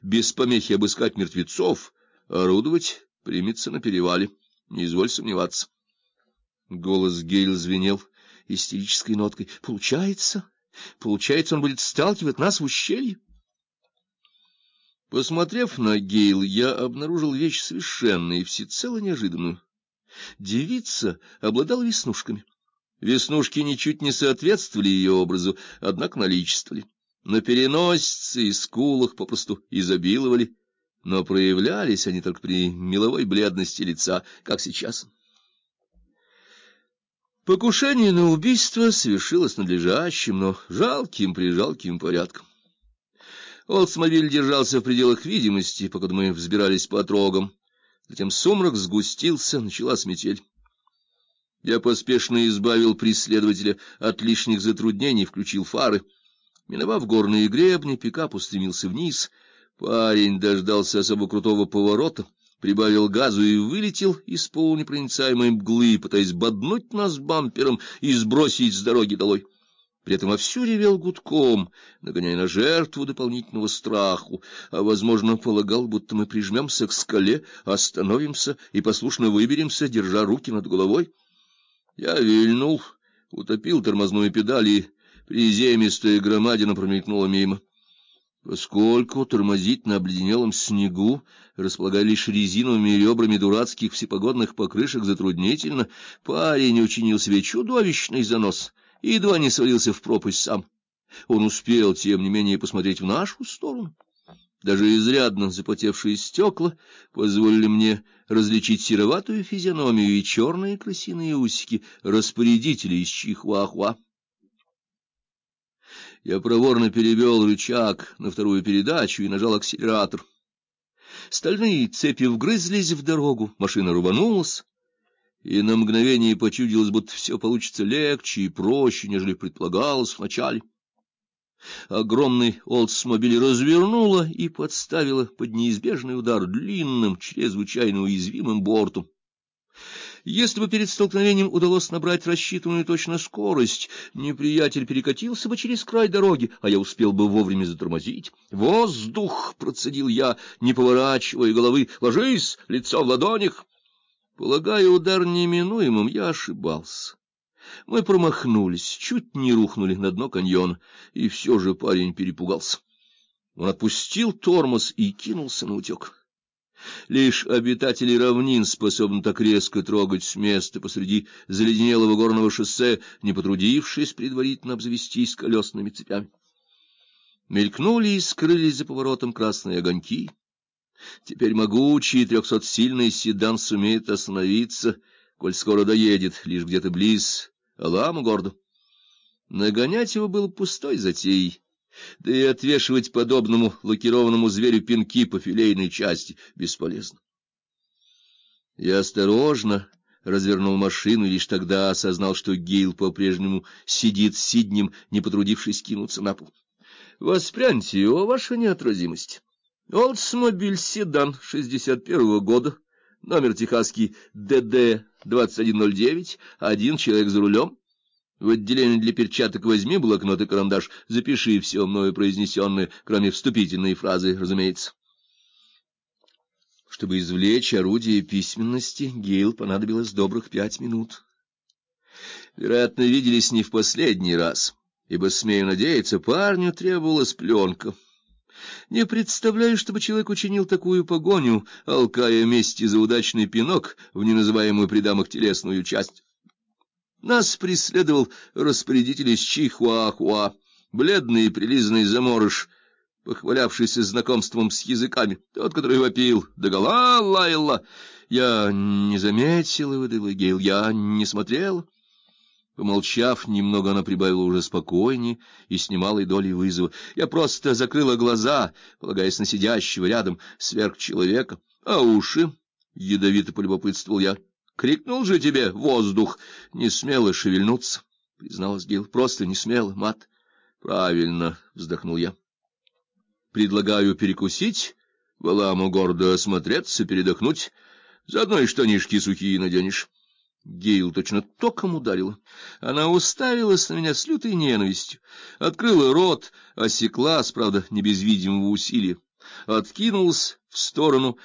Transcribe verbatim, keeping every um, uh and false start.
без помехи обыскать мертвецов, орудовать примется на перевале. Не изволь сомневаться. Голос Гейл звенел истерической ноткой. Получается, получается, он будет сталкивать нас в ущелье? Посмотрев на Гейл, я обнаружил вещь совершенно и всецело неожиданную. Девица обладала веснушками. Веснушки ничуть не соответствовали ее образу, однако наличествовали. На переносице и скулах попросту изобиловали, но проявлялись они только при меловой бледности лица, как сейчас. Покушение на убийство совершилось надлежащим, но жалким-прижалким порядком. Олдсмобиль держался в пределах видимости, пока мы взбирались по отрогам. Затем сумрак сгустился, началась метель. Я поспешно избавил преследователя от лишних затруднений, включил фары. Миновав горные гребни, пикап устремился вниз. Парень дождался особо крутого поворота, прибавил газу и вылетел из полунепроницаемой мглы, пытаясь боднуть нас бампером и сбросить с дороги долой. При этом вовсю ревел гудком, нагоняя на жертву дополнительного страху, а, возможно, полагал, будто мы прижмемся к скале, остановимся и послушно выберемся, держа руки над головой. Я вильнул, утопил тормозную педаль, и приземистая громадина промелькнула мимо. Поскольку тормозить на обледенелом снегу, располагая лишь резиновыми ребрами дурацких всепогодных покрышек, затруднительно, парень учинил себе чудовищный занос и едва не свалился в пропасть сам. Он успел, тем не менее, посмотреть в нашу сторону. Даже изрядно запотевшие стекла позволили мне различить сероватую физиономию и черные крысиные усики распорядителя из Чихуахуа. Я проворно перевел рычаг на вторую передачу и нажал акселератор. Стальные цепи вгрызлись в дорогу, машина рванулась, и на мгновение почудилось, будто все получится легче и проще, нежели предполагалось вначале. Огромный Олдсмобиль развернуло и подставило под неизбежный удар длинным, чрезвычайно уязвимым бортом. Если бы перед столкновением удалось набрать рассчитанную точно скорость, неприятель перекатился бы через край дороги, а я успел бы вовремя затормозить. «Воздух!» — процедил я, не поворачивая головы. «Ложись, лицо в ладонях!» Полагая удар неминуемым, я ошибался. Мы промахнулись, чуть не рухнули на дно каньона, и все же парень перепугался. Он отпустил тормоз и кинулся наутек. Лишь обитатели равнин способны так резко трогать с места посреди заледенелого горного шоссе, не потрудившись предварительно обзавестись колесными цепями. Мелькнули и скрылись за поворотом красные огоньки. Теперь могучий трехсотсильный седан сумеет остановиться, коль скоро доедет, лишь где-то близ Аламогорда. Нагонять его было пустой затеей, да и отвешивать подобному лакированному зверю пинки по филейной части бесполезно. Я осторожно развернул машину и лишь тогда осознал, что Гейл по-прежнему сидит сиднем, не потрудившись кинуться на пол. Воспряньте, о, ваша неотразимость! Олдсмобиль седан шестьдесят первого года, номер техасский Д Д двадцать один ноль девять, один человек за рулем. В отделении для перчаток возьми блокнот и карандаш, запиши все мною произнесенное, кроме вступительной фразы, разумеется. Чтобы извлечь орудие письменности, Гейл понадобилось добрых пять минут. Вероятно, виделись не в последний раз, ибо, смею надеяться, парню требовалась пленка. Не представляю, чтобы человек учинил такую погоню, алкая мести за удачный пинок в неназываемую при дамах телесную часть. Нас преследовал распорядитель из Чихуахуа, бледный и прилизанный заморыш, похвалявшийся знакомством с языками, тот, который вопил «догола лаяла». Я не заметила, выдала Гейл, я не смотрела. Помолчав немного, она прибавила уже спокойнее и с немалой долей вызова. Я просто закрыла глаза, полагаясь на сидящего рядом сверхчеловека. А уши? — ядовито полюбопытствовал я. — Крикнул же тебе воздух. Не смело шевельнуться, — призналась Гейл. — Просто не смело, мат. — Правильно, — вздохнул я. — Предлагаю перекусить, в Аламогорда осмотреться, передохнуть. Заодно и штанишки сухие наденешь. Гейл точно током ударила. Она уставилась на меня с лютой ненавистью, открыла рот, осеклась, правда, не без видимого усилия. откинулся в сторону